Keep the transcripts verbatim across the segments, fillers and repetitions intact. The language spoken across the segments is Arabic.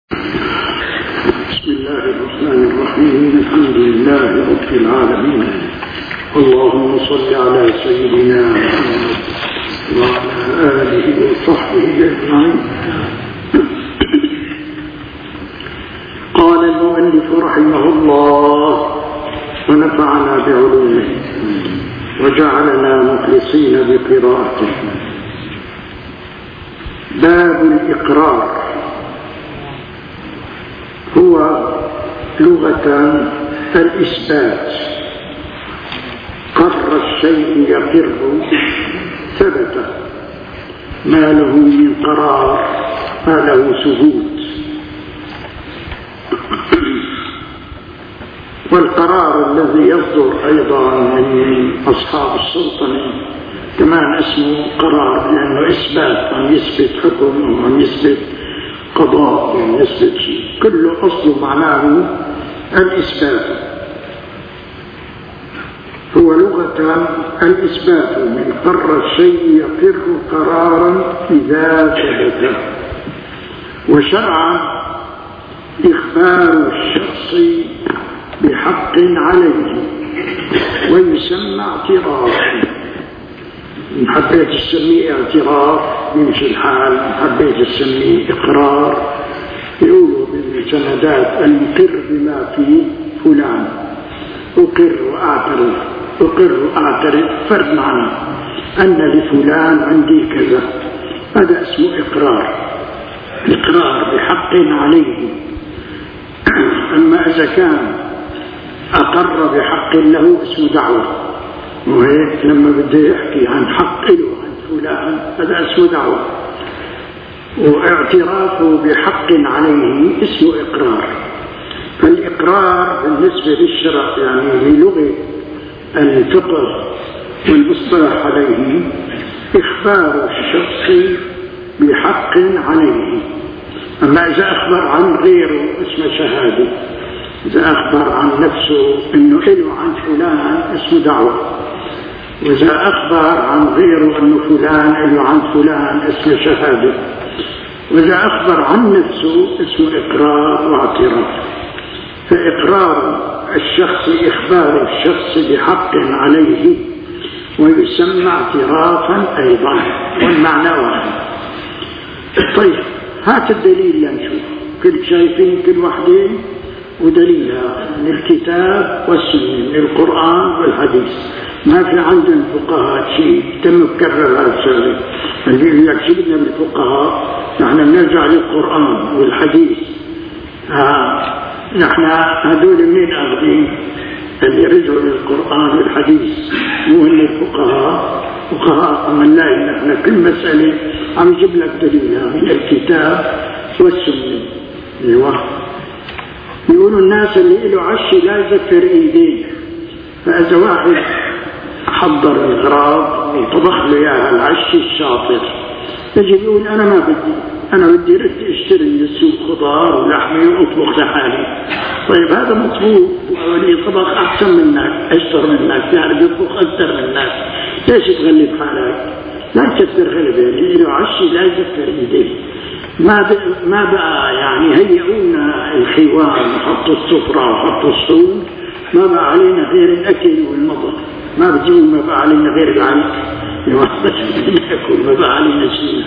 بسم الله الرحمن الرحيم. الحمد لله رب العالمين. اللهم صل على سيدنا محمد وعلى آله وصحبه أجمعين. قال المؤلف رحمه الله ونفعنا بعلومه وجعلنا مخلصين بقراءته. باب الإقرار هو لغة الإثبات. قر الشيء يقر ثبت، ما له من قرار ما له ثبوت. والقرار الذي يصدر أيضا من أصحاب السلطنة كمان اسمه قرار، لأنه إثبات، عم يثبت حكم أو عم يثبت قضاء أو عم يثبت شيء، كله أصله معناه الإثبات. هو لغة الإثبات، من قر الشيء يقر قرارا إذا ثبت. وشرعا إخبار الشخص بحق عليه ويسمى اعترافا. إن حبيت تسميه اعتراف يمشي الحال، إن حبيت تسميه إقرار يقولوا بالسندات المقر بما فيه فلان، أقر وأعترف، أقر وأعترف فرد معنى أن لفلان عندي كذا، هذا اسمه إقرار، إقرار بحق عليه. أما إذا كان أقر بحق له اسمه دعوة، وهيك لما بده يحكي عن حق له عن فلان هذا اسمه دعوة. واعترافه بحق عليه اسمه إقرار. فالإقرار بالنسبة للشرع يعني بلغة الفقه والمصطلح عليه إخبار الشخص بحق عليه. أما إذا أخبر عن غيره اسمه شهادة، إذا أخبر عن نفسه أنه إله عن فلان اسمه دعوة، وإذا أخبر عن غيره أنه فلان إله عن فلان اسمه شهادة، وإذا أخبر عن نفسه اسمه إقرار واعتراف. فإقرار الشخص إخبار الشخص بحق عليه ويسمى اعترافا أيضا، والمعنى واحد. طيب هات الدليل لنشوف، كل شايفين كل وحدين ودليلها من الكتاب والسنة، من القرآن والحديث. ما في عندنا الفقهاء شيء تم تكرر هذا الشيء اللي يقول لك شو بدنا بالفقهاء، نحن بنرجع للقرآن والحديث. ها نحن هذول منين أخذين؟ اللي رجعوا للقرآن والحديث مو هن الفقهاء. فقهاء من لا نحن كل مسألة عم يجيب لك دليلها من الكتاب والسنة. ايوه يقولوا الناس اللي له عشي لا يذكر ايديه، فاذا واحد حضر الغراض وطبخ له اياها العشي الشاطر يجي يقول انا ما بدي، انا بدي رد اشتري من السوق خضار ولحمه واطبخ لحالي. طيب هذا مطلوب، واللي طبخ احسن منك اشطر منك يعني بيطبخ اكثر منك، ليش تغلب حالك؟ لا تكثر غلبه. اللي له عشي لا يذكر ايديه. ما بقى ما بقى يعني هيئونا الخوان وحطوا السفرة وحطوا الصوم، ما بقى علينا غير الأكل والمطر. ما بتجيبوا ما بقى علينا غير العنك، بس ناكل ما بقى علينا شيء.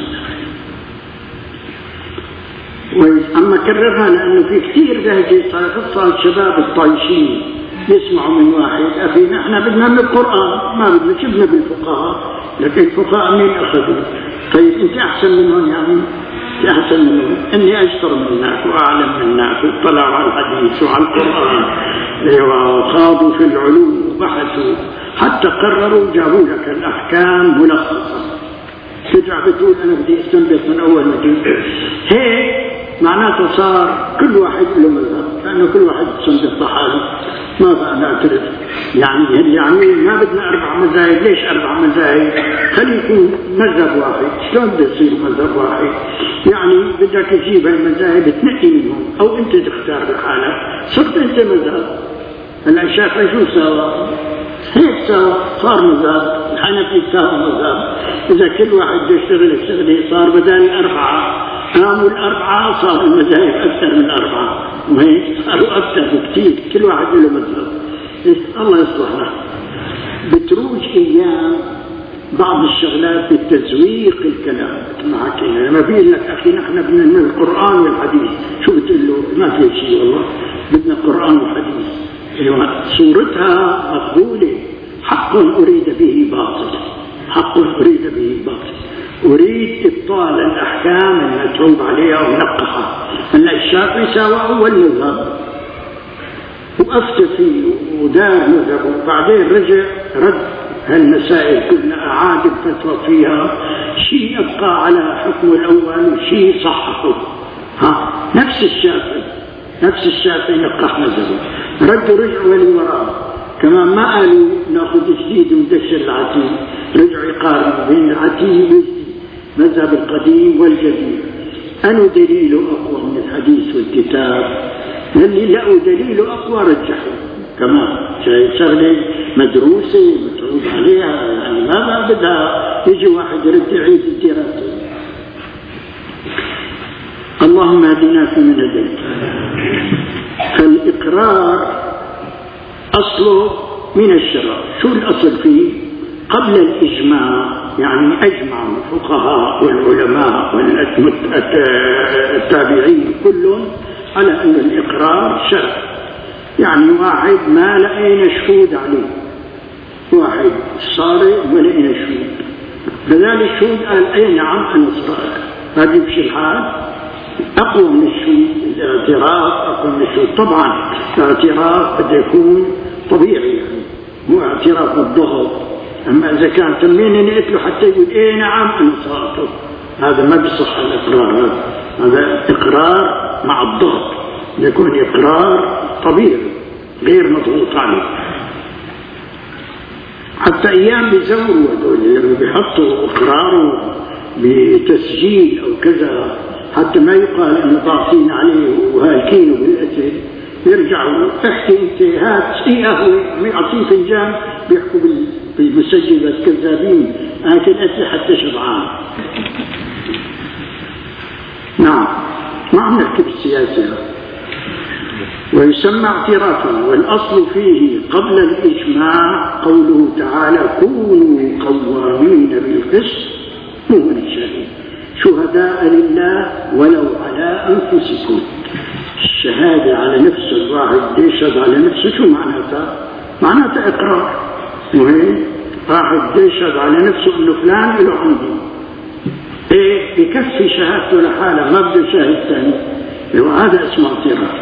أما كررها لأنه في كثير بهجة خاصة الشباب الطايشين يسمعوا من واحد أخي نحن بدنا من القرآن، ما بدنا شبنا بالفقهاء، لكن الفقهاء مين أخذوا؟ طيب أنت أحسن منهم يعني؟ أحسن منهم إني أشطر منك وأعلم منك واطلع على الحديث وعلى القرآن وخاضوا في العلوم وبحثوا حتى قرروا جابوا لك الأحكام ملخصة. ترجع بتقول أنا بدي أستنبط من أول مجيء. هيك معناته صار كل واحد له مذهب، لأنه كل واحد يستنبط حاله. ما بقى نعترف يعني يعني ما بدنا أربع مذاهب. ليش أربع مذاهب؟ خلي يكون مذهب واحد. شلون بده يصير مذهب واحد؟ يعني بدك تجيب المذاهب تنقي منهم أو أنت تختار بحالك. صرت أنت مذهب. هلا الشافعي شو سوى؟ هيك سوى، صار مذهب. الحنفي سوى مذهب. إذا كل واحد بده يشتغل الشغلة صار بدل أربعة قاموا الأربعة صار المذاهب أكثر من أربعة، وهيك صاروا أكثر بكثير، كل واحد له مذهب. الله يصلحنا. بتروج أيام بعض الشغلات بتزويق الكلام ما حكينا. لما في لك أخي نحن بدنا القرآن والحديث، شو بتقول له؟ ما في شيء والله، بدنا القرآن والحديث. أيوة صورتها مقبولة. حق أريد به باطل، حق أريد به باطل. أريد إبطال الأحكام المتعوب عليها ومنقحة. أن الشافعي ساواه والمذهب وأفتى فيه ودار مذهبه، بعدين رجع رد هالمسائل كلها، أعاد الفتوى فيها، شيء أبقى على حكم الأول وشيء صححه. ها نفس الشافعي نفس الشافعي نقح مذهبه، ردوا رجعوا للوراء كمان، ما قالوا ناخذ جديد وندشر العتيق، رجعوا يقارنوا بين العتيق والجديد، مذهب القديم والجديد. أنا دليله أقوى من الحديث والكتاب، اللي لقوا دليله أقوى رجحوا كمان. شايف شغلة مدروسة متعوب عليها، يعني ما بدها يجي واحد يرد يعيد الدراسة. اللهم اهدنا فيمن هديت. فالإقرار أصله من الشرع. شو الأصل فيه؟ قبل الإجماع، يعني أجمع الفقهاء والعلماء والتابعين كلهم على أن الإقرار شرع. يعني واحد ما لقينا شهود عليه، واحد صارق ولقينا شهود، فذلك الشهود قال أي نعم أنا صارق، هذا يمشي الحال. أقوى من الشهود الاعتراف، أقوى من الشهود. طبعا الاعتراف قد يكون طبيعي، يعني مو اعتراف بالضغط. أما إذا كان تمين نقتله حتى يقول إيه نعم أنا صارته، هذا ما بيصح الإقرار. هذا هذا إقرار مع الضغط، يكون إقرار طبيعي غير مضغوط عليه. حتى أيام بيزوروا هذول لما بيحطوا إقراره بتسجيل أو كذا، حتى ما يقال إنه ضاغطين عليه وهالكينه بالأسد، يرجعوا احكي انت هات اي قهوه يعطيه فنجان، بيحكوا بالمسجل كذابين، اكل اكل حتى شبعان. نعم ما عم نحكي بالسياسه. ويسمى اعترافا، والاصل فيه قبل الاجماع قوله تعالى كونوا قوامين بالقسط مو للشهيد شهداء لله ولو على انفسكم. الشهادة على نفسه، الواحد يشهد على نفسه شو معناتها؟ معناتها إقرار. وهي واحد يشهد على نفسه إنه فلان له عندي، إيه بكفي شهادته لحالة، ما بده شاهد ثاني. وهذا اسمه اعتراف.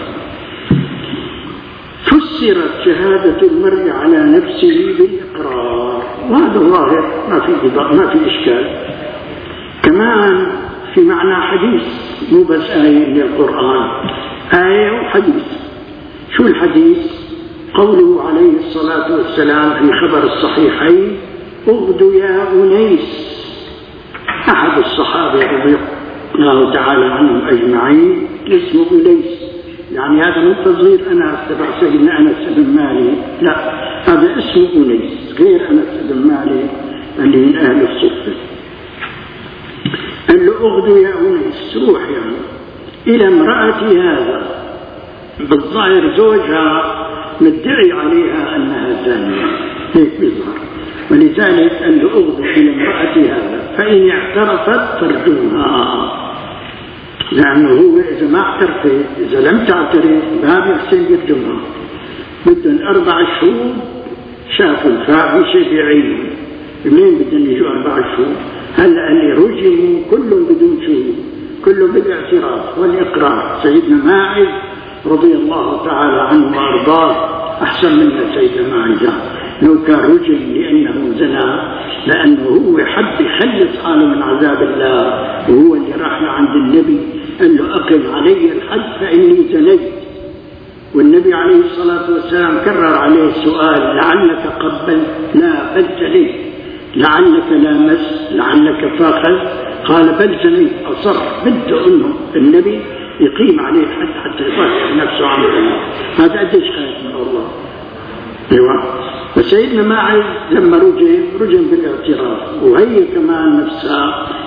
فسرت شهادة المرء على نفسه بالإقرار، وهذا ظاهر ما في ما في إشكال. كمان في معنى حديث، مو بس آية من القرآن، آية وحديث. شو الحديث؟ قوله عليه الصلاة والسلام في خبر الصحيحين اغد يا أنيس. أحد الصحابة رضي الله تعالى عنهم أجمعين اسمه أنيس، يعني هذا مو تصغير أنس تبع سيدنا أنس بن مالك، لا هذا اسمه أنيس غير أنس بن مالك اللي من أهل الصفة. قال له اغد يا أنيس، روح يعني إلى امرأتي هذا، بالظاهر زوجها مدعي عليها أنها زانية، هيك بيظهر، ولذلك قال له اغد إلى امرأتي هذا فإن اعترفت فردوها، لأنه هو إذا ما اعترفت، إذا لم تعترف ما بيحسن يرجمها. بدهم أربع شهور شافوا الفاحشة بعينهم، منين بدهم يجوا أربع شهور؟ هلا اللي رجموا كلهم بدون شهود، كلهم بالاعتراف والإقرار. سيدنا ماعز رضي الله تعالى عنه وأرضاه أحسن منا سيدنا ماعز، لو كان رجم لأنه زنى، لأنه هو حب يخلص حاله من عذاب الله، وهو اللي راح لعند النبي قال له أقم علي الحد فإني زنيت، والنبي عليه الصلاة والسلام كرر عليه السؤال لعلك قبل؟ لا بل زنيت. لعلك لامس؟ لعلك فاخذ؟ قال بل زنيت. أصر بده أنه النبي يقيم عليه الحد حتى يطهر نفسه عن الله. هذا قديش خايف من الله. ايوه. فسيدنا ماعز لما رجم رجم بالاعتراف، وهي كمان نفسها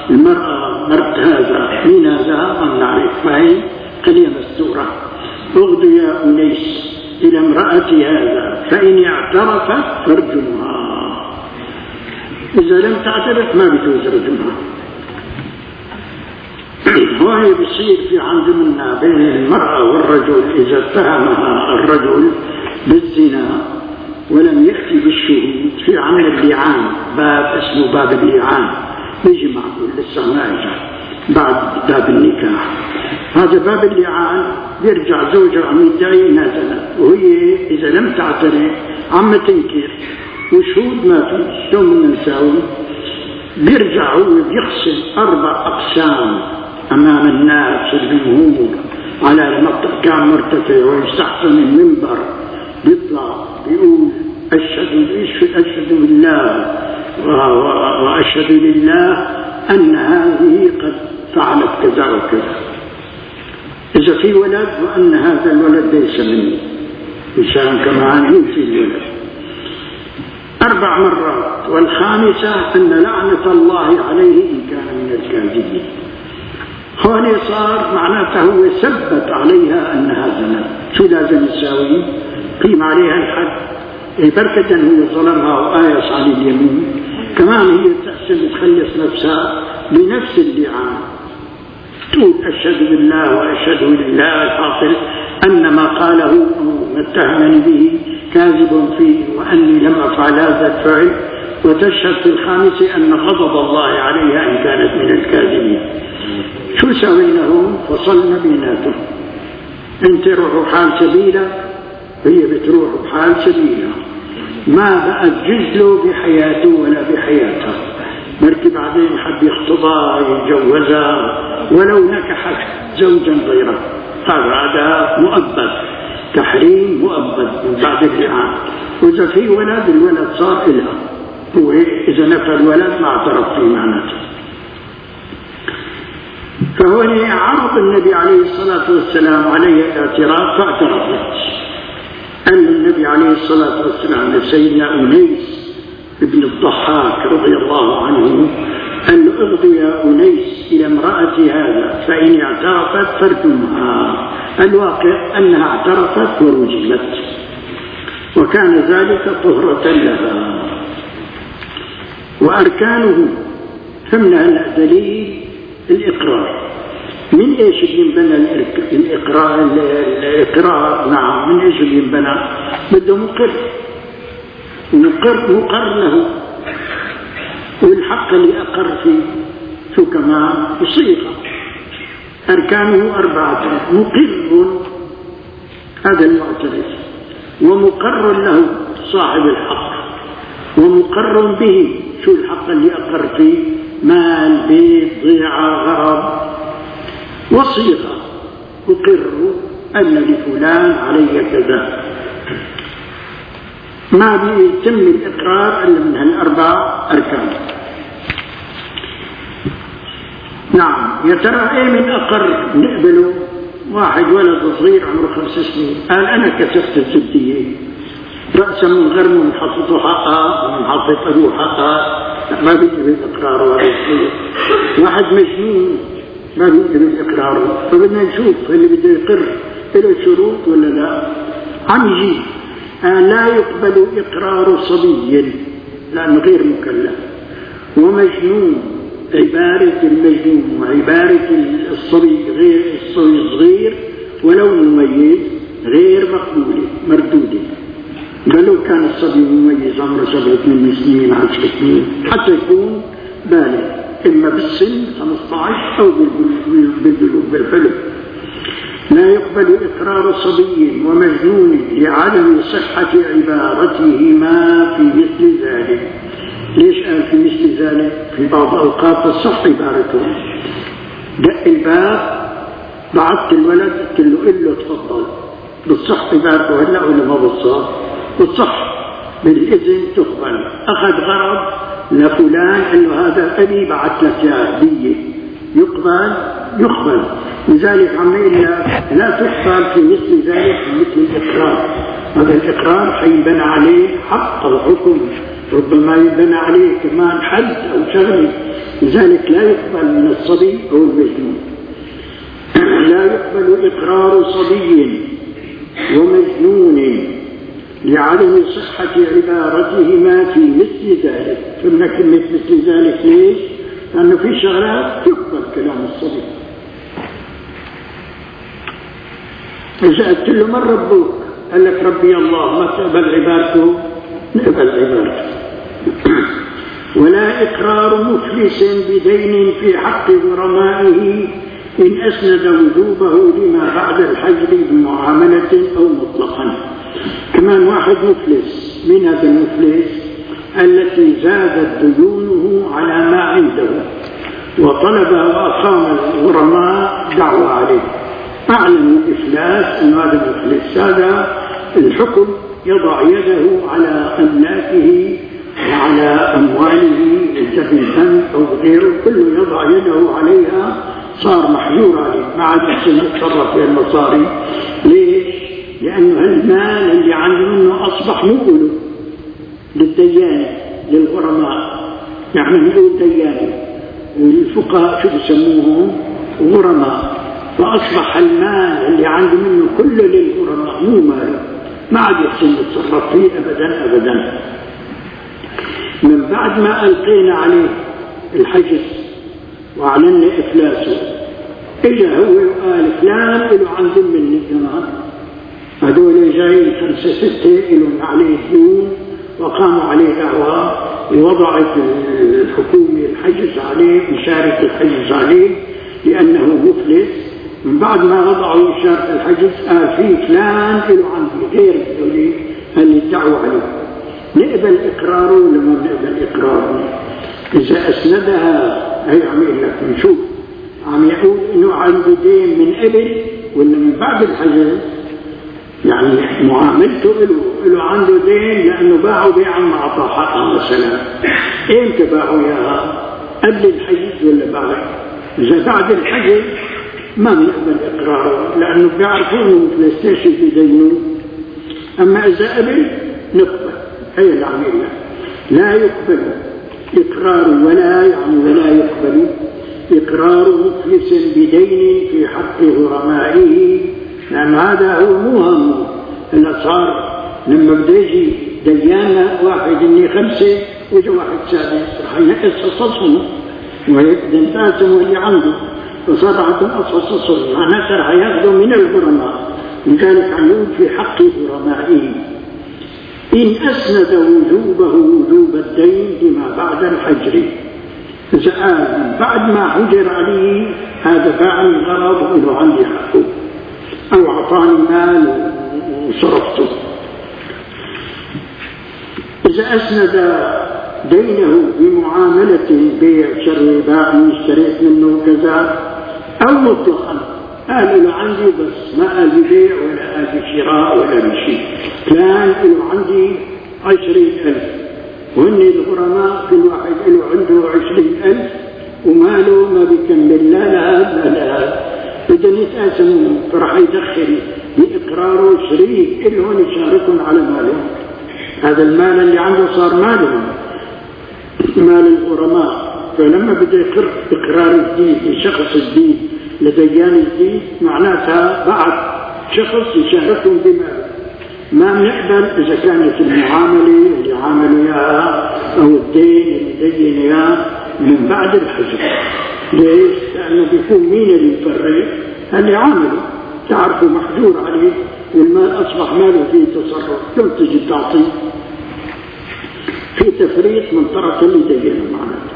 المرأة مرت هذا من هذا ما نعرف فهي قليل مستورة. اغدو يا أنيس إلى امرأة هذا فإن اعترفت فارجمها، إذا لم تعترف ما بتوز رجمها. وهي بيصير في عندنا بين المرأة والرجل إذا اتهمها الرجل بالزنا ولم يأتي بالشهود في عمل اللعان، باب اسمه باب اللعان يجي معقول لسه ما اجى بعد باب النكاح. هذا باب اللعان يرجع زوجها عم يدعي انها زنت، وهي اذا لم تعترف عم تنكر وشهود ما في، شو بدنا نساوي؟ بيرجع هو بيقسم اربع اقسام امام الناس الجمهور على المطلع كان مرتفع ويستحسن المنبر، بيطلع بيقول اشهد اشهد بالله واشهد لله ان هذه قد فعلت كذا وكذا، اذا في ولد وان هذا الولد ليس مني، مشان كمان ينفي الولد اربع مرات، والخامسه ان لعنه الله عليه ان كان من الكاذبين. هون صار معناته هو ثبت عليها انها زنت، شو لازم يساوي؟ قيم عليها الحد، بركة هي ظلمها وآيس عن اليمين، كمان هي تأسم تخلص نفسها بنفس اللعان، تقول أشهد بالله وأشهد لله الحاصل أن ما قاله ما اتهمني به كاذب فيه وأني لم أفعل هذا الفعل، وتشهد في الخامس أن غضب الله عليها إن كانت من الكاذبين. شو سويناهم؟ فصلنا بيناتهم، انت روحوا حال سبيلة هي بتروح بحال سبيلة، ما بقى تجزله بحياته ولا بحياتها، مركي بعدين حب يخطبها يتجوزها ولو نكحت زوجا غيره، هذا مؤبد، تحريم مؤبد من بعد اللعان. وإذا في ولد الولد صار إلها، هو إذا نفى الولد ما اعترف فيه معناته. فهنا عرض النبي عليه الصلاة والسلام عليه الاعتراف فاعترفت. قال النبي عليه الصلاة والسلام لسيدنا أنيس ابن الضحاك رضي الله عنه قال له اغدو يا أنيس إلى امرأة هذا فإن اعترفت فارجمها. الواقع أنها اعترفت ورجمت، وكان ذلك طهرة لها. وأركانه ثمنها دليل الإقرار. من ايش ينبنى الاقرار؟ الاقرار نعم، من ايش ينبنى؟ بده مقر، مقر مقر له، والحق اللي اقر فيه شو كمان صيغه. اركانه اربعه: مقر هذا المعترف، ومقر له صاحب الحق، ومقر به شو الحق اللي اقر فيه؟ مال، بيت، ضيعه، غرض، وصيغة أقر أن لفلان علي كذا. ما بيتم الإقرار إلا من هالأربع أركان. نعم، يا ترى إيه من أقر نقبله؟ واحد ولد صغير عمره خمس سنين قال أنا كسرت الزبدية، رأسا من غرم من حطته حقها ومن حطت أبوه حقها، ما بيقبل إقراره ولا صغير. واحد مجنون ما بيقبل إقراره، فبدنا نشوف اللي بده يقر له شروط ولا لا. عم يجي لا يقبل إقرار صبي لأنه غير مكلف، ومجنون، عبارة المجنون وعبارة الصبي غير الصبي الصغير ولو مميز غير مقبولة مردودة، بل لو كان الصبي مميز عمره سبعة ثمان سنين عشر سنين حتى يكون بالغ، إما بالسن خمسة عشر أو بالبلوغ بالحلم. لا يقبل إقرار صبي ومجنون لعدم صحة عبارتهما في مثل ذلك. ليش قال في مثل ذلك؟ في بعض الأوقات تصح عبارتهم. دق الباب بعثت الولد قلت له قل له تفضل، بتصح عبارته هلا ولا ما بتصح؟ بتصح، بالإذن تقبل. أخذ غرض لفلان قال له هذا أبي بعث لك يا هدية، يقبل يقبل. لذلك عم يقول لا تقبل في مثل ذلك مثل الإقرار. هذا الإقرار حينبنى عليه حق الحكم، ربما ينبنى عليه كمان حد أو شغله، لذلك لا يقبل من الصبي أو المجنون. لا يقبل إقرار صبي ومجنون لعدم صحة عبارتهما في مثل ذلك. قلنا كلمة مثل ذلك ليش؟ لأنه في شغلات يقبل كلام الصبي. إذا قلت له من ربك؟ قال لك ربي الله، ما تقبل عبارته؟ نقبل عبارته. ولا إقرار مفلس بدين في حق غرمائه إن أسند وجوبه لما بعد الحجر بمعاملة أو مطلقا. كمان واحد مفلس، من هذا المفلس؟ التي زادت ديونه على ما عنده وطلب وأقام الغرماء دعوة عليه، أعلن الإفلاس أن هذا مفلس. هذا الحكم يضع يده على أملاكه وعلى أمواله إذا بالبنك أو غيره، كله يضع يده عليها، صار محجور عليه، ما عاد يحسن يتصرف في المصاري. ليش؟ لأنه المال اللي عنده منه أصبح مؤله للديان للغرماء، يعني نقول ديان، والفقهاء شو بيسموهم؟ غرماء. فأصبح المال اللي عنده منه كله للغرماء، مو ماله، ما عاد يحسن يتصرف فيه أبدا أبدا. من بعد ما ألقينا عليه الحجز وأعلنا إفلاسه، إلا هو قال فلان له عند من الجماعة، هذول جايين خمسة ستة لهم عليه ديون وقاموا عليه دعوة، ووضعت الحكومة الحجز عليه، إشارة الحجز عليه لأنه مفلس. من بعد ما وضعوا إشارة الحجز قال في فلان له عندي غير الدولة اللي ادعوا عليه، نقبل إقراره ولا ما نقبل إقراره؟ إذا أسندها هي عم يقول لك نشوف، عم يقول إنه عنده دين من قبل ولا من بعد الحجز؟ يعني معاملته له له عنده دين لأنه باعوا بيعا ما أعطاه حقا مثلا. إمتى باعوا إياها؟ قبل الحجز ولا بعد؟ إذا بعد الحجز ما بنقبل إقراره لأنه بيعرفوا إنه بلاي ستيشن في دينه. أما إذا قبل نقبل. هي اللي عم يقول لا يقبل إقرار ولا يعني ولا يقبل إقرار مفلس بدين في حق غرمائه، لأن هذا هو مو همه. اللي صار لما بده يجي ديانا واحد إني خمسة وجا واحد سادس رح ينقص حصصهم ويبدأ ينقسم اللي عنده، فصار عندهم حصصهم معناتها رح ياخذوا من الغرماء. لذلك عم يقول في حق غرمائه إن أسند وجوبه وجوب الدين لما بعد الحجر. إذا قال بعد ما حجر عليه هذا باعني الغرض وإنه عندي حقه أو أعطاني مال وصرفته. إذا أسند دينه بمعاملة بيع شر باعني اشتريت منه كذا أو مطلقا، قال له عندي بس ما قال ببيع ولا قال بشراء ولا بشيء، كان له عندي عشرين ألف وهن الغرماء كل واحد له عنده عشرين ألف وماله ما بيكمل لا لهذا لا لهذا، بدنا نتقاسم، فرح يدخل بإقراره شريك إلهم يشاركون على مالهم. هذا المال اللي عنده صار مالهم مال الغرماء، فلما بده يقر إقرار جديد لشخص جديد لديان جديد معناتها بعد شخص يشاركهم بماله. ما بنقبل إذا كانت المعاملة اللي عاملوا إياها أو الدين اللي دين إياه من بعد الحجر. ليش؟ لأنه بيكون مين اللي يفرق؟ اللي عامله، تعرفوا محجور عليه والمال أصبح ماله فيه تصرف، كم تجي تعطيه؟ في تفريط من طرف اللي دينه معناته.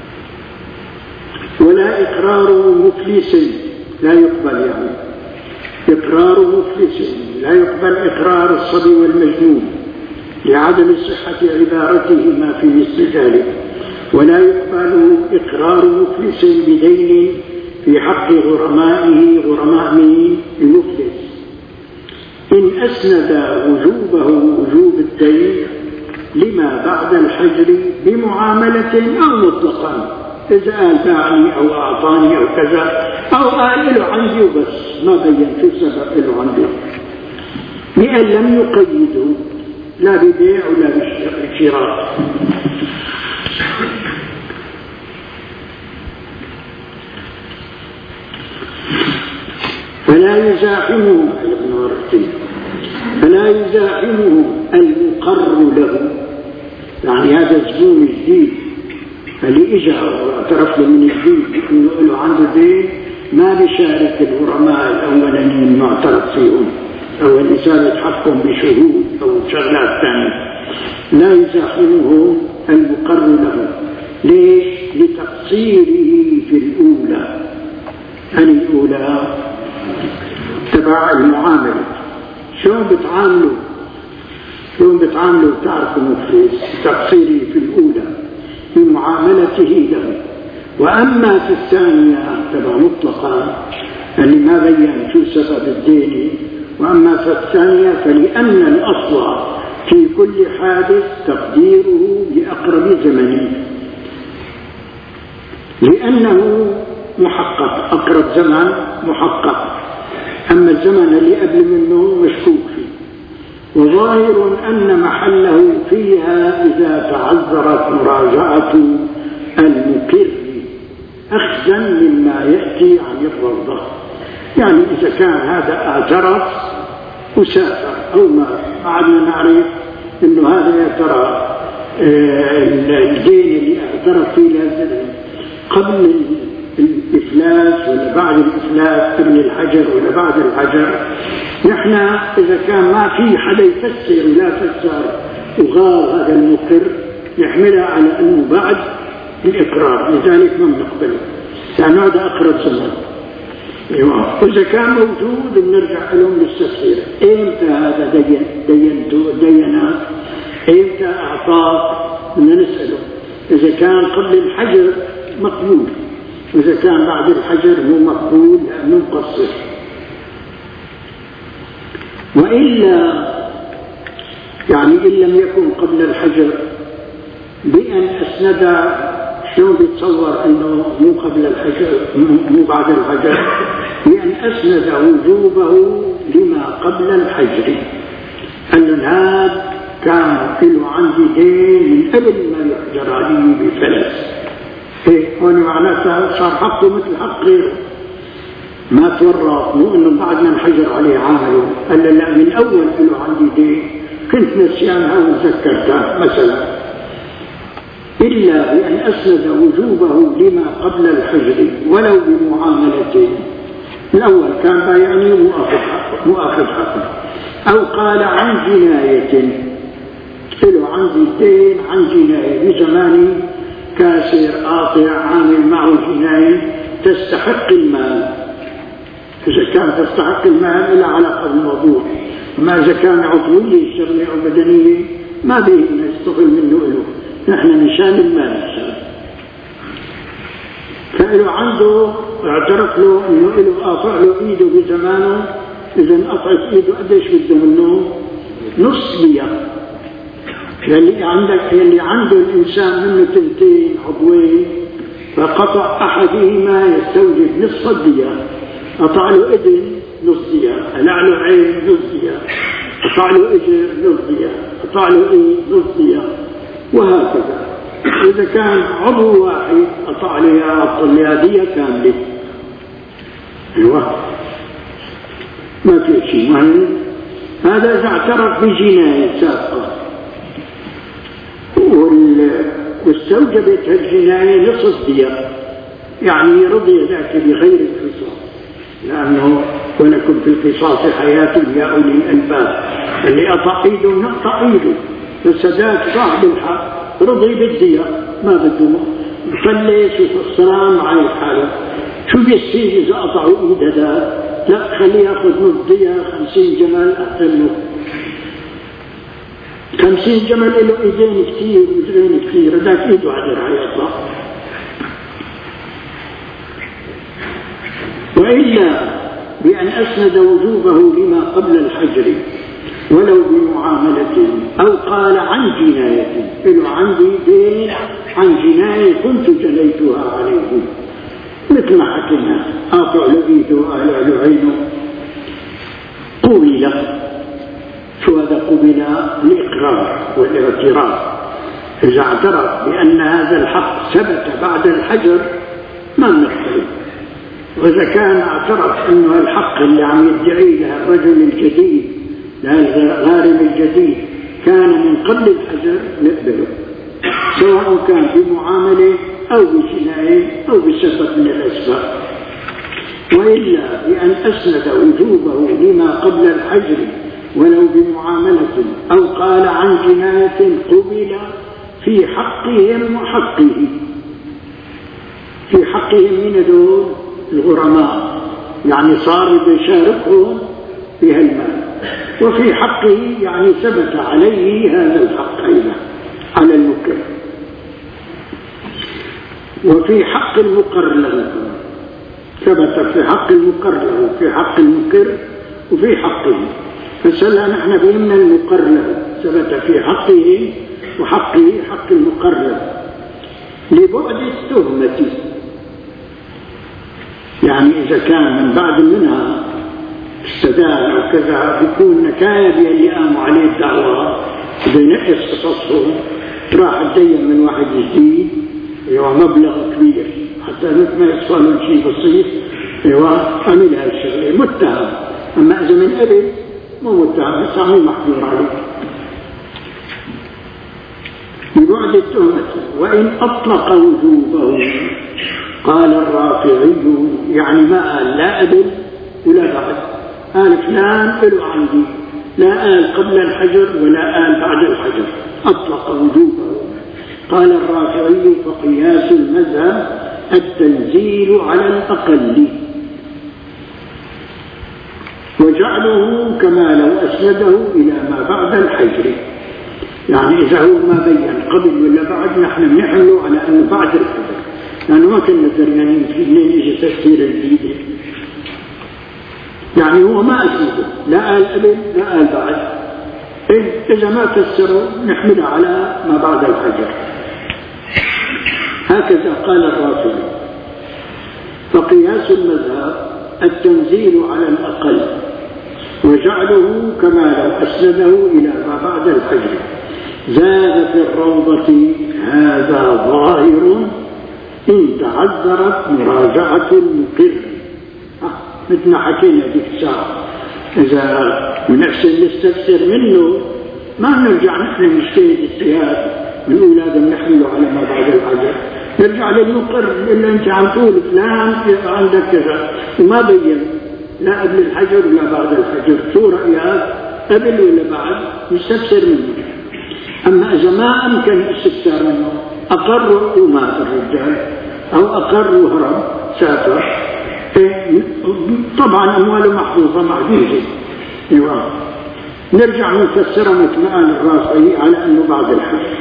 ولا إقرار مفلس لا يقبل، يعني إقرار مفلس لا يقبل إقرار الصبي والمجنون لعدم صحة عبارتهما في مثل ذلك. ولا يقبل إقرار مفلس بدين في حق غرمائه غرماء مين؟ المفلس إن أسند وجوبه وجوب الدين لما بعد الحجر بمعاملة أو مطلقا. إذا قال باعني أو أعطاني أو كذا أو قال له عندي وبس ما بين في سبب له عنده، بأن لم يقيده لا ببيع ولا بشراء. يزاحمه فلا يزاحمه المقر له، يعني هذا زبون جديد اللي اجى واعترف له من جديد انه له عنده دين، ما بيشارك الغرماء الاولانيين المعترف فيهم او الإسالة حقهم بشهود او شغلات ثانيه. لا يزاحمه المقر له. ليش؟ لتقصيره في الاولى. أن الأولى تبع المعاملة. شو بتعاملوا شو بتعاملوا تعرفوا المفلس تقصيره في الأولى في معاملته له. وأما في الثانية تبع مطلقا اللي ما بين شو سبب الدين. وأما في الثانية فلأن الأصل في كل حادث تقديره لأقرب زمن، لأنه محقق. أقرب زمن محقق، أما الزمن اللي قبل منه مشكوك فيه. وظاهر أن محله فيها إذا تعذرت مراجعة المكر أخذا مما يأتي عن الروضة. يعني إذا كان هذا اعترف وسافر أو ما بعدنا نعرف أنه هذا يا ترى الدين اللي اعترف فيه لازم قبل الإفلاس ولا بعد الإفلاس، قبل الحجر ولا بعد الحجر. نحن إذا كان ما في حدا يفسر ولا فسر وغار هذا المقر نحملها على أنه بعد الإقرار، لذلك ما بنقبله لأنه هذا أقرب زمن. وإذا كان موجود بنرجع لهم للتفسير. إمتى هذا دين دينته دينا؟ إمتى أعطاك؟ بدنا نسأله. إذا كان قبل الحجر مقبول، وإذا كان بعد الحجر مو مقبول لأنه مقصر. وإلا يعني إن لم يكن قبل الحجر بأن أسند، شو بيتصور أنه مو قبل الحجر مو بعد الحجر؟ بأن أسند وجوبه لما قبل الحجر، أن هذا كان له عندي دين من قبل ما يحجر عليه بفلس. إيه هون معناتها صار حقه مثل حق غيره، ما تورط. مو انه بعد ما انحجر عليه عامله، قال لا من اول له عندي دين كنت نسيانها وتذكرتها مثلا. الا بان اسند وجوبه لما قبل الحجر ولو بمعاملته. الاول كان بايعني مؤاخذ حقه، او قال عن جنايه، له عندي دين عن جنايه بزماني كاسر قاطع عامل معه جناية تستحق المال. إذا كانت تستحق المال لا علاقة بالموضوع. وما إذا كان عضوية شغلة أو بدنية ما بيه نستغل منه له، نحن نشان المال. فإله عنده اعترف له إنه إله قاطع له إيده بزمانه. إذا قطعت إيده قديش بده منه؟ نص ليه. يلي عندك يلي عنده الإنسان منه تنتين عضوين، فقطع أحدهما يستوجب نصف الدية. قطع له إذن نص دية، قلع له عين نص دية، قطع له إجر نص دية، قطع له إيد نص دية، وهكذا. إذا كان عضو واحد قطع لها أبطل لها دية كاملة. أيوة ما في شيء مهم. هذا إذا اعترف بجناية سابقة واستوجبت الجناية نصف دية، يعني رضي ذاك بغير القصاص، لأنه ولكم في القصاص حياة يا أولي الألباب. اللي أطع إيده نقطع إيده، فسداد صاحب الحق رضي بالدية ما بده مفلس وفصران عايز حاله. شو بيصير إذا قطعوا إيد هذا؟ لا خليه ياخذ نص دية خمسين جمل أحسن له. خمسين جمل له ايدين كثير ورجلين كثير، هذاك ايده عذر حيطلع. والا بان اسند وجوبه لما قبل الحجر ولو بمعاملته، او قال عن جنايه، له عندي دين عن جنايه كنت جنيتها عليه، مثل ما حكينا قاطع له ايده واهلع له عينه، قبل. شو هذا قبل؟ الإقرار والاعتراف. إذا اعترف بأن هذا الحق ثبت بعد الحجر ما نقبله، وإذا كان اعترف أنه الحق اللي عم يدعي له الرجل الجديد لا الغارم الجديد كان من قبل الحجر نقبله، سواء كان بمعاملة أو بجناية أو بسبب من الأسباب. وإلا بأن أسند وجوبه لما قبل الحجر ولو بمعاملة أو قال عن جناية قبل في حقهم وحقه، في حقهم من دول الغرماء، يعني صار بيشاركهم في هالمال، وفي حقه يعني ثبت عليه هذا الحق أيضا على المكر. وفي حق المقر له ثبت في حق المقر له في حق المكر وفي حقه. فسألنا نحن بيمنا المقر له ثبت في حقه وحقه حق المقر له لبعد التهمة، يعني إذا كان من بعد منها استدان أو كذا بيكون نكاية اللي قاموا عليه الدعوة بينقص قصصهم، راح الدين من واحد جديد ايوه مبلغ كبير حتى ما يصفلون شيء بسيط ايوه عمل هالشغله متهم. اما اذا من قبل مو متهم بس عمل محظور عليه ببعد التهمة. وإن أطلق وجوبه قال الرافعي يعني ما قال لا قبل ولا بعد، قال فلان له عندي، لا قال قبل الحجر ولا قال بعد الحجر، أطلق وجوبه. قال الرافعي فقياس المذهب التنزيل على الأقل وجعله كما لو أسنده إلى ما بعد الحجر، يعني إذا هو ما بين قبل ولا بعد نحن بنحمله على أنه بعد الحجر، لأنه ما كنا دريانين في منين يجي تفسير الجديد، يعني هو ما أسنده لا قال قبل لا قال بعد، إذا ما فسروا نحمله على ما بعد الحجر. هكذا قال الرافعي فقياس المذهب التنزيل على الأقل وجعله كما لو أسنده إلى ما بعد الحجر. زاد في الروضة هذا ظاهر إن تعذرت مراجعة المقر. مثل حكينا ذيك الساعة إذا بنحسن نستفسر منه ما نرجع نحن نجتهد اجتهاد بنقول هذا بنحمله على ما بعد الحجر، نرجع للمقر إلا أنت عم تقول فلان عندك كذا وما بين لا قبل الحجر ولا بعد الحجر، شو رأيك قبل ولا بعد؟ نستفسر منه. أما إذا ما أمكن الاستفسار منه أقر ومات الرجال أو أقر وهرب سافر طبعا أمواله محفوظة محجوزة، أيوة نرجع نفسرها مثل ما قال الرافعي على أنه بعد الحجر.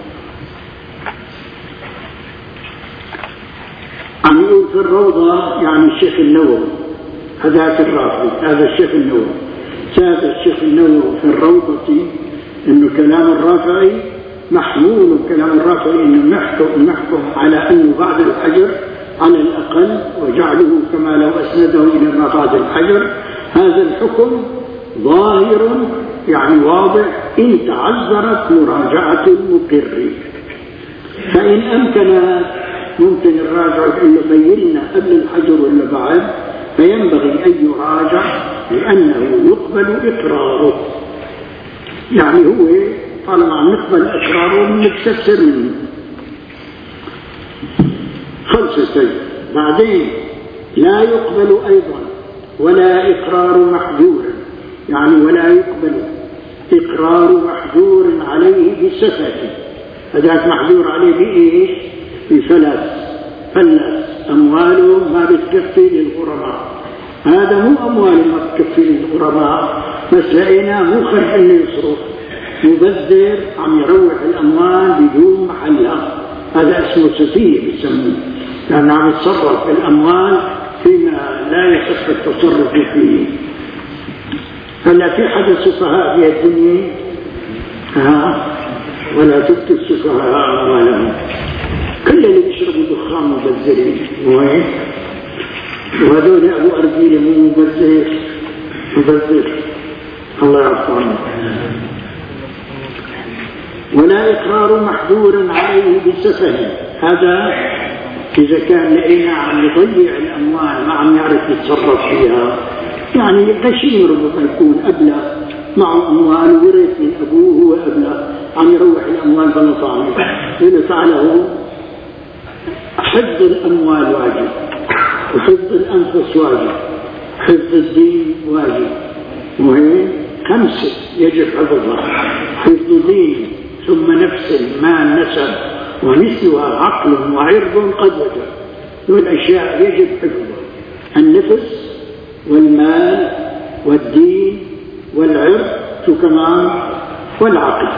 عم يقول في الروضة يعني الشيخ النووي، هذاك الرافعي هذا الشيخ النووي، هذا الشيخ النووي في الروضة إنه كلام الرافعي محمول، كلام الرافعي إنه نحكم نحكم على أنه بعد الحجر على الأقل وجعله كما لو أسنده إلى ما بعد الحجر. هذا الحكم ظاهر يعني واضح إن تعذرت مراجعة المقر، فإن أمكن ممكن الراجع إلا بينا قبل الحجر ولا بعد فينبغي أن يراجع لأنه يقبل إقراره، يعني هو طالما عم نقبل إقراره نستفسر منه. خمسة بعدين لا يقبل أيضا ولا إقرار محجور، يعني ولا يقبل إقرار محجور عليه بسفة. هذاك محجور عليه بإيش؟ بفلس، فلس أمواله ما بتكفي للغرماء، هذا مو أموال ما بتكفي للغرماء بس لقيناه مو خرج إنه يصرف، مبذر عم يروح الأموال بدون محلها، هذا اسمه سفيه بيسموه، لأنه عم يتصرف في الأموال فيما لا يصح التصرف فيه. هلا في حدا سفهاء في الدنيا؟ ها ولا تؤتوا السفهاء أموالهم، كل اللي بيشربوا دخان مبذرين، وين وهذول أبو أرجيل مو مبذر مبذر الله يعفونا. ولا إقرار محظور عليه بسفه، هذا إذا كان لقينا عم يضيع الأموال ما عم يعرف يتصرف فيها، يعني غشيم ربما يكون أبلغ معه أموال ورث من أبوه هو أبلغ عم يروح الأموال بلطانه. إذا فعله حفظ الأموال واجب، وحفظ الأنفس واجب، حفظ الدين واجب، مهم خمسة يجب حفظها: حفظ دين، ثم نفس، مال، نسب، ومثلها عقل وعرض قد وجب. والأشياء يجب حفظها: النفس والمال والدين والعرض كمان والعقل.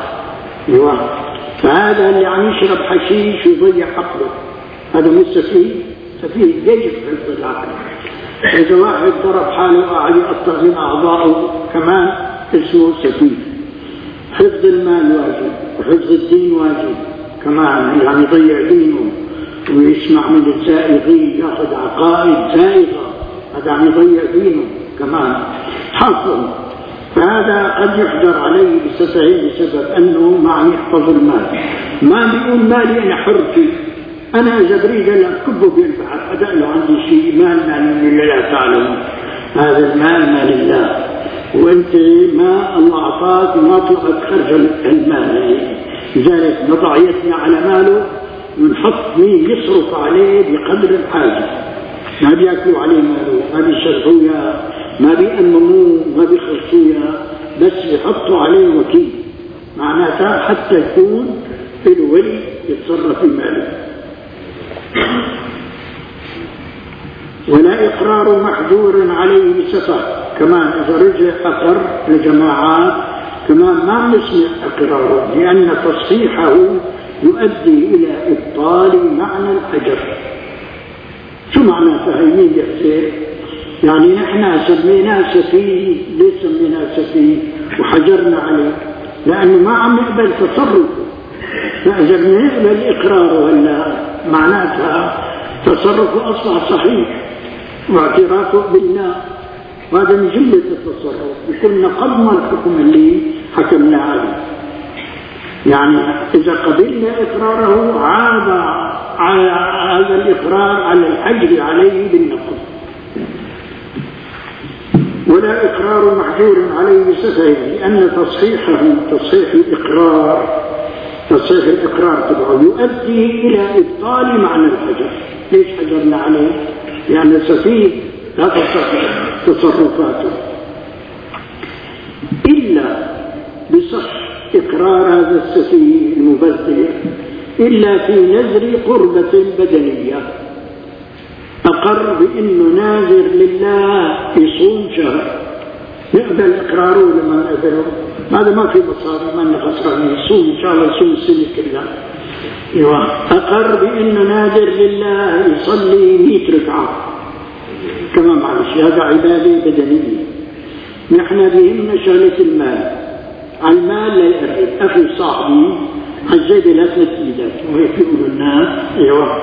فهذا اللي عم يشرب حشيش ويضيع عقله هذا مش سفيه، سفيه يجب حفظ العقل. إذا واحد ضرب حاله وقاعد يقطع من أعضائه كمان اسمه سفيه. حفظ المال واجب، وحفظ الدين واجب كمان، اللي عم يضيع دينه ويسمع من الزائغين ياخذ عقائد زائغة هذا عم يضيع دينه كمان حافظ. فهذا قد يحجر عليه بسفه بسبب أنه ما عم يحفظ المال، ما بيقول مالي أنا حر فيه، أنا إذا بريد أن أكبه بينفعك أدأ له عندي شيء مال مال من لا تعلم، هذا المال مال الله، وأنت ما الله أعطاك وما طلعت خرج المال. لذلك نضع يدنا على ماله ونحط مين يصرف عليه بقدر الحاجة، ما بيأكلوا عليه ماله، ما بيشربوه، ما بيأمموه، ما بيخلصوه، بس يحطوا عليه وكيل معناتها حتى يكون الولي يتصرف في ماله. ولا إقرار محجور عليه بسفه، كمان إذا رجع أقر لجماعات كمان ما نسمع إقراره، لأن تصحيحه يؤدي إلى إبطال معنى الحجر. شو معنى فهمين يحسين؟ يعني نحن سميناه سفيه، ليش سميناه سفيه وحجرنا عليه؟ لأنه ما عم يقبل تصرفه. فإذا بنقبل إقراره هلا معناتها تصرفه أصبح صحيح واعترافه بالله، وهذا من جملة التصرف، يكون نقضنا الحكم اللي حكمنا عليه. يعني إذا قبلنا إقراره عاد على هذا الإقرار على الحجر عليه بالنقض. ولا إقرار محجور عليه بسفه، لأن تصحيحه تصحيح الإقرار تصحيح الإقرار تبعه يؤدي إلى إبطال معنى الحجر. ليش حجرنا عليه؟ لأن يعني سفيه لا تصح تصرفاته إلا بصح إقرار هذا السفيه المبذر إلا في نذر قربة بدنية. أقر بأنه ناذر لله يصوم شهر، نقبل إقراره لما نقبله، هذا ما في مصاري، ما نخسران، يصوم إن شاء الله يصوم السنة كلها. أيوة. أقر بأنه ناذر لله يصلي مئة ركعة كما معلش، هذا عبادة بدنية. نحن بهمنا شغلة المال، على المال لا يقرب. أخي صاحبي عزيزي لا ثلاث إيدات وهيك يقولوا الناس. أيوة.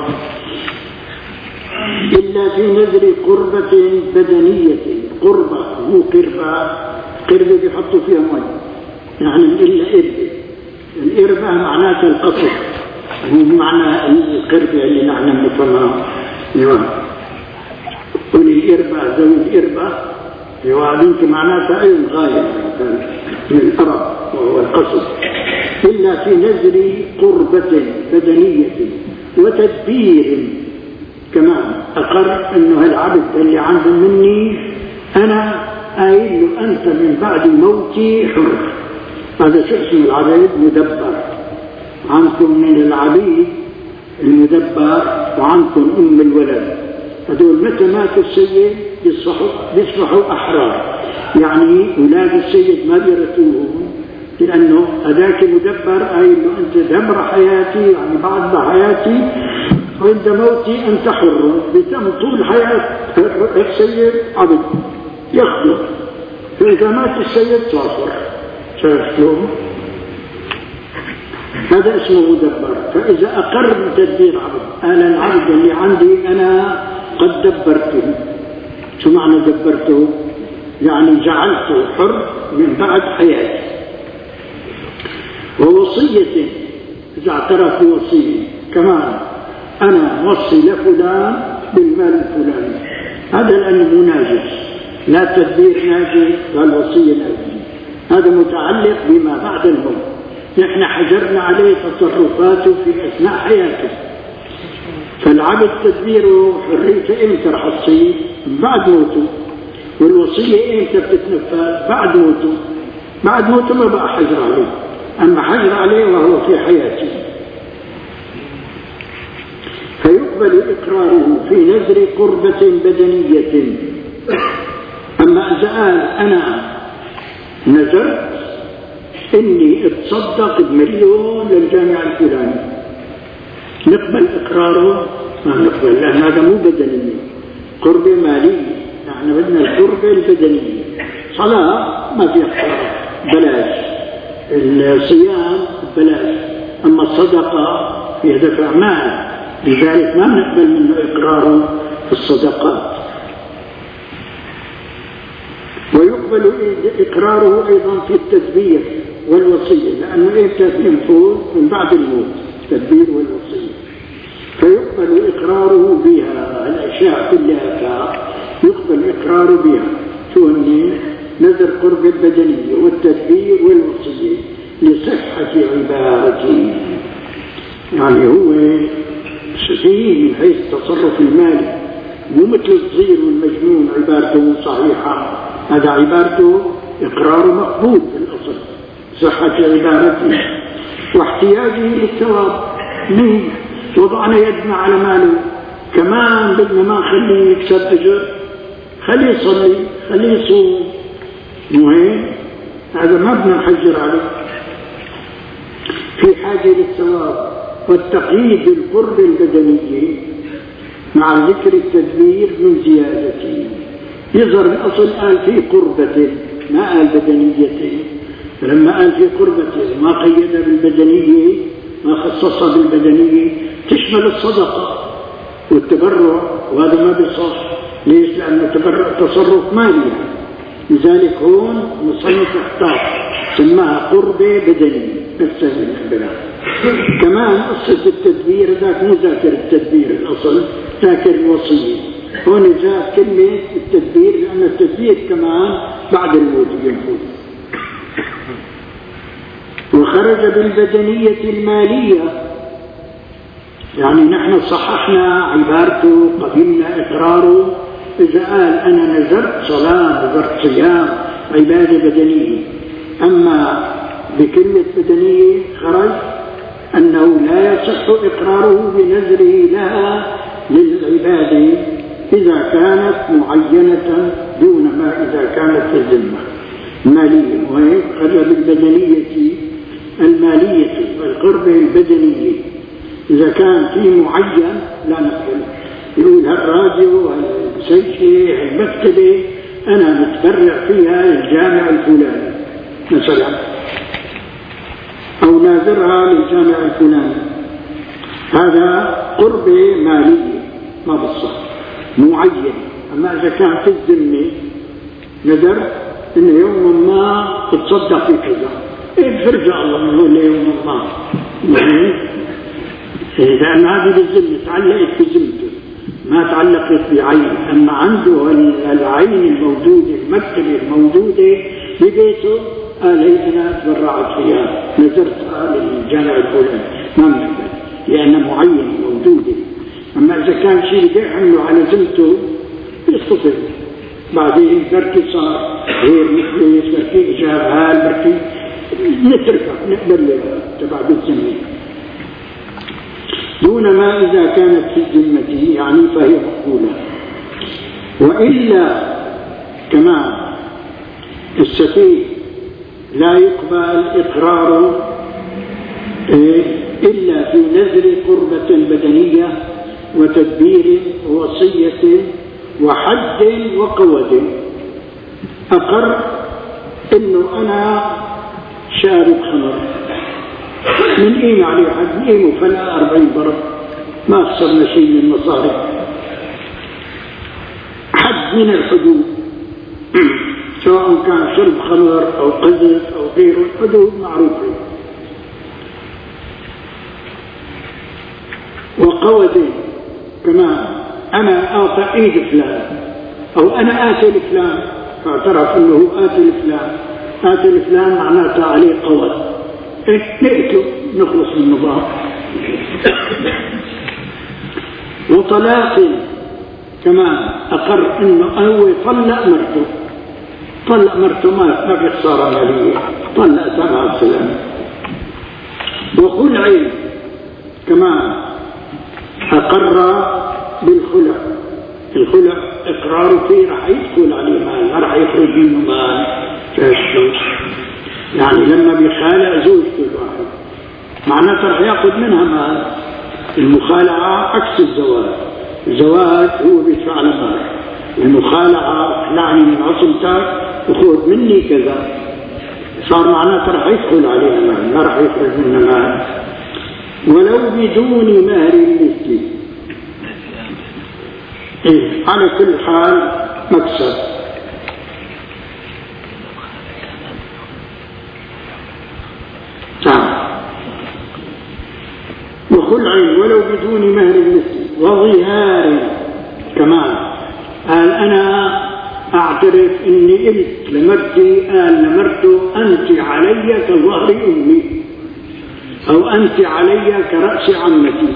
إلا في نذر قربة بدنية، قربة مو قربة، قربة بيحطوا فيها مي، يعني إلا إربة، الإربة معناتها القصر، هو معنى القربة اللي نحن نفهمها. أيوة. قل الإربة ذوي الإربة، أيوة بنت معناتها أي الغاية من الأرب وهو القصر. إلا في نذر قربة بدنية وتدبير كمان. أقر أنه العبد اللي عنده مني أنا قايل له أنت من بعد موتي حر. هذا شو اسم العبد؟ مدبر. عنكم من العبيد المدبر وعنكم أم الولد، هذول متى مات السيد يصبحوا يصبحوا أحرار، يعني أولاد السيد ما بيرثوهم، لأنه هذاك مدبر قايل له أنت دبر حياتي، يعني بعد حياتي وعند موتي أنت حر، بتم طول حياة السيد عبد يخدم، فإذا مات السيد صافر. شايف شلون؟ هذا اسمه مدبر. فإذا أقر بتدبير عبد، قال العبد اللي عندي أنا قد دبرته. شو معنى دبرته؟ يعني جعلته حر من بعد حياتي. ووصية، إذا اعترف بوصية كمان أنا وصي لفلان بالمال الفلاني، هذا لأنه مناجز، لا تدبير ناجز والوصية ناجز، هذا متعلق بما بعد الموت. نحن حجرنا عليه تصرفاته في أثناء حياته، فالعبد تدبيره حريته إمتى رح تصير؟ بعد موته، والوصية إمتى بتتنفذ؟ بعد موته. بعد موته ما بقى حجر عليه، أما حجر عليه وهو في حياته. فيقبل إقراره في نذر قربة بدنية. أما إذا قال أنا نذرت إني اتصدق بمليون للجامع الفلاني، نقبل إقراره؟ ما نقبل، لأن هذا مو بدني، قربة مالية. نحن بدنا القربة البدنية. صلاة ما في اقرار، بلاش. الصيام بلاش. أما الصدقة فيها دفع مال، لذلك ما نقبل منه إقراره في الصدقات. ويقبل إقراره أيضا في التدبير والوصية، لأنه إمتى ينفذ؟ من بعد الموت، التدبير والوصية. فيقبل إقراره بها، الأشياء كلها يقبل إقراره بها. شو هن؟ نذر قرب البدنية والتدبير والوصية لصحة عبارته. يعني هو سفيه من حيث التصرف المالي، مو مثل الصغير والمجنون عبارته صحيحة. هذا عبارته إقراره مقبول في الأصل، صحة عبارته واحتياجه للثواب. مين وضعنا يدنا على ماله كمان بدنا ما خليه يكسب أجر، خليه يصلي، خليه يصوم، مهم. هذا ما بدنا نحجر عليه، في حاجة للثواب. والتقييد بالقرب البدني مع ذكر التدبير من زيادته. يظهر الأصل قال في قربة، ما قال بدنية. فلما قال في قربة ما قيد بالبدنية، ما خصصها بالبدنية، تشمل الصدقة والتبرع، وهذا ما بيصح. ليش؟ لأن التبرع تصرف مالي، لذلك هون مصنف احتاط سماها قربة بدنية. نفسه البلاد. كمان قصة التدبير ذاك مو ذاكر التدبير الأصل، ذاكر الوصية. هون جاء كلمة التدبير لأن التدبير كمان بعد الموت ينفذ. وخرج بالبدنية المالية، يعني نحن صححنا عبارته، قبلنا إقراره. إذا قال أنا نذرت صلاة، نذرت صيام، عبادة بدنية. أما بكلمة بدنية خرج أنه لا يصح إقراره بنذره لها للعبادة إذا كانت معينة دون ما إذا كانت في الذمة مالية. وهي خرج بالبدنية المالية والقربة البدنية. إذا كان في معين لا نقبل. يقول هالراديو، هالسيشة، هالمكتبة أنا متبرع فيها الجامع الفلاني مثلا، أو ناذرها للجامع الفلاني، هذا قربة مالية ما بالصح معين. أما إذا كان في الذمة نذر إن يوم ما تتصدق في كذا، إيه برجع الله من هو ليوم ما، لأن هذه بالذمة تعلقت في ذمته ما تعلقت بعين. أما عنده العين الموجودة، المكتبة الموجودة ببيته، قال هي أنا تبرعت فيها، نذرتها للجامع الفلاني، ما بنقبل لأنها معينة موجودة. أما إذا كان شيء بيعمله على ذمته يستطيع بعدين بركي صار غير مثل بركي إجاب هال بركي نتركه نقبل تبع بالذمة دون ما إذا كانت في ذمته، يعني فهي مقبولة. وإلا كمان السفيه لا يقبل إقراره إلا في نذر قربة بدنية وتدبير ووصية وحد وقود. أقر إنه أنا شارب خمر، من قيمة عليه حد، من قيمة فلا أربعين برد، ما أخسرنا شيء من مصاري. حد من الحدود، سواء كان شرب خمر أو قذف أو غيره، الحدود معروفة. وقود كمان، أنا أعطى إيد فلان أو أنا آتي لفلان، فاعترف أنه آتي لفلان. آتي لفلان معناتها عليه قول، إيه نقتل نخلص من النظام. وطلاق كمان أقر أنه هو طلق مرته، طلق مرته ما ما في خسارة مالية، طلق مع السلامة. وخلع كمان أقر بالخلع، الخلع إقراره فيه راح يدخل عليه مال، ما راح يخرج منه مال فاشل. يعني لما بيخالع زوجته الواحد معناته راح ياخذ منها مال. المخالعة عكس الزواج، الزواج هو بيدفع له مال، المخالعة اخلعني من عصمتك وخذ مني كذا، صار معناته راح يدخل عليه مال، ما راح يخرج منه مال. ولو بدون مهر مثلي، إيه على كل حال مكسب. تعال. وخلع ولو بدون مهر مثلي وظهار كمان. قال أنا أعترف إني قلت لمرتي، قال لمرته أنت علي كظهر أمي، أو أنت علي كرأس عمتي.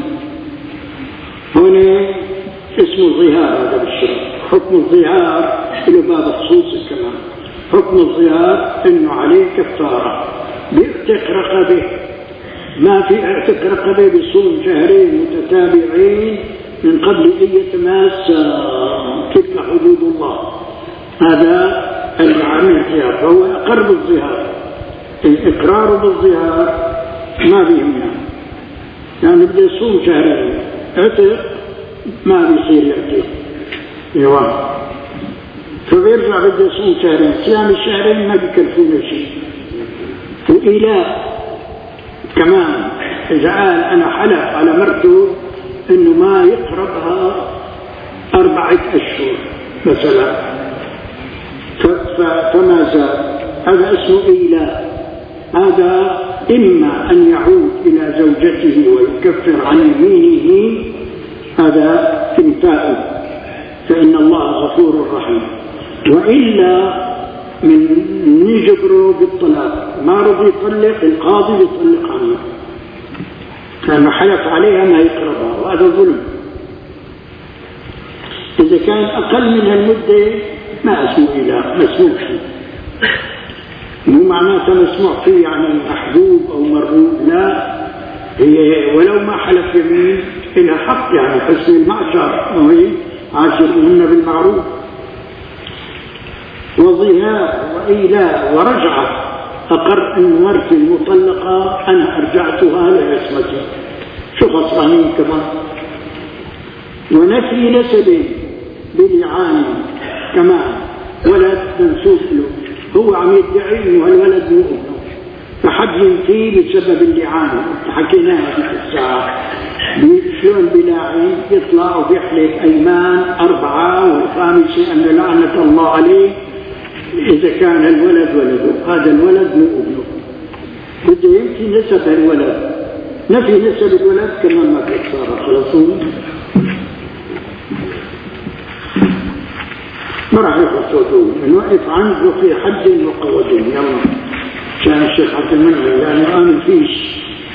هنا اسم الظهار هذا بالشرع. حكم الظهار له باب خصوصي كمان. حكم الظهار إنه عليه كفارة، بيعتق رقبه، ما في اعتق رقبه بصوم شهرين متتابعين من قبل أن يتماس تلك حدود الله. هذا اللي عامل الظهار، فهو أقر بالظهار. الإقرار بالظهار ما بيهمنا، يعني بده يصوم شهرين اعتق ما بيصير يعتق يوم، فبيرجع بده يصوم شهرين، صيام الشهرين ما بيكلفونه شيء. وإيلاء كمان، إذا قال أنا حلف على مرته إنه ما يقربها أربعة أشهر مثلا فما زال، هذا اسمه إيلاء. هذا إما أن يعود إلى زوجته ويكفر عن يمينه، هذا انتهاء، فإن الله غفور رحيم. وإلا من نجبره بالطلاق، ما رضي يطلق القاضي يطلق عنه، كان حلف عليها ما يقربها، وهذا ظلم. إذا كان أقل من المدة ما اسمه إله، مسموح فيه، مو معناته مسموح فيه يعني محبوب أو مرغوب، لا، هي ولو ما حلف يمين إلها حق، يعني حسن المعشر، وهي عاشرهن بالمعروف. وظهار وإيلاء ورجعة، أقر أن مرتي المطلقة أنا أرجعتها لعصمتي، شو خسرانين كمان. ونفي نسب بلعان كمان، ولد منسوب له، هو عم يدعي انه هالولد مو ابنه، فحد ينفيه بسبب اللعان. حكيناها في الساعة شلون بلاعين يطلع وبيحلف ايمان اربعه، والخامسه ان لعنه الله عليه اذا كان الولد ولده، هذا الولد مو ابنه، بده ينفي نسب الولد. نفي نسب الولد كمان ما بيصير خلصون، ما راح يخصوه، نوقف عنده في حد مقودين. يلا كان الشيخ عبد المنعم يعني آمن فيش.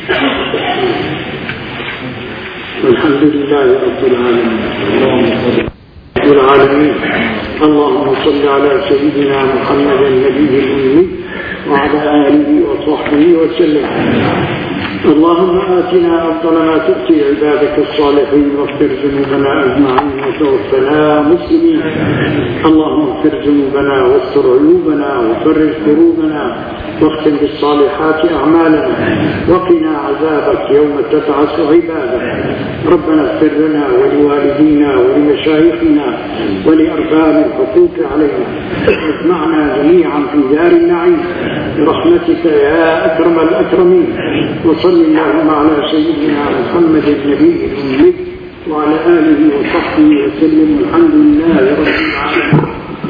والحمد لله رب العالمين. رب العالمين. اللهم صل على سيدنا محمد النبي الأمي وعلى آله وصحبه وسلم. اللهم آتنا أفضل ما تؤتي عبادك الصالحين، واغفر ذنوبنا أجمعين وتوفنا مسلمين. اللهم اغفر ذنوبنا واستر عيوبنا وفرج كروبنا، واختم بالصالحات أعمالنا، وقنا عذابك يوم تبعث عبادك. ربنا اغفر لنا ولوالدينا ولمشايخنا ولأرباب الحقوق علينا، واجمعنا جميعا في دار النعيم برحمتك يا أكرم الأكرمين. وصل اللهم على سيدنا محمد النبي الأمي وعلى آله وصحبه وسلم، والحمد لله رب العالمين.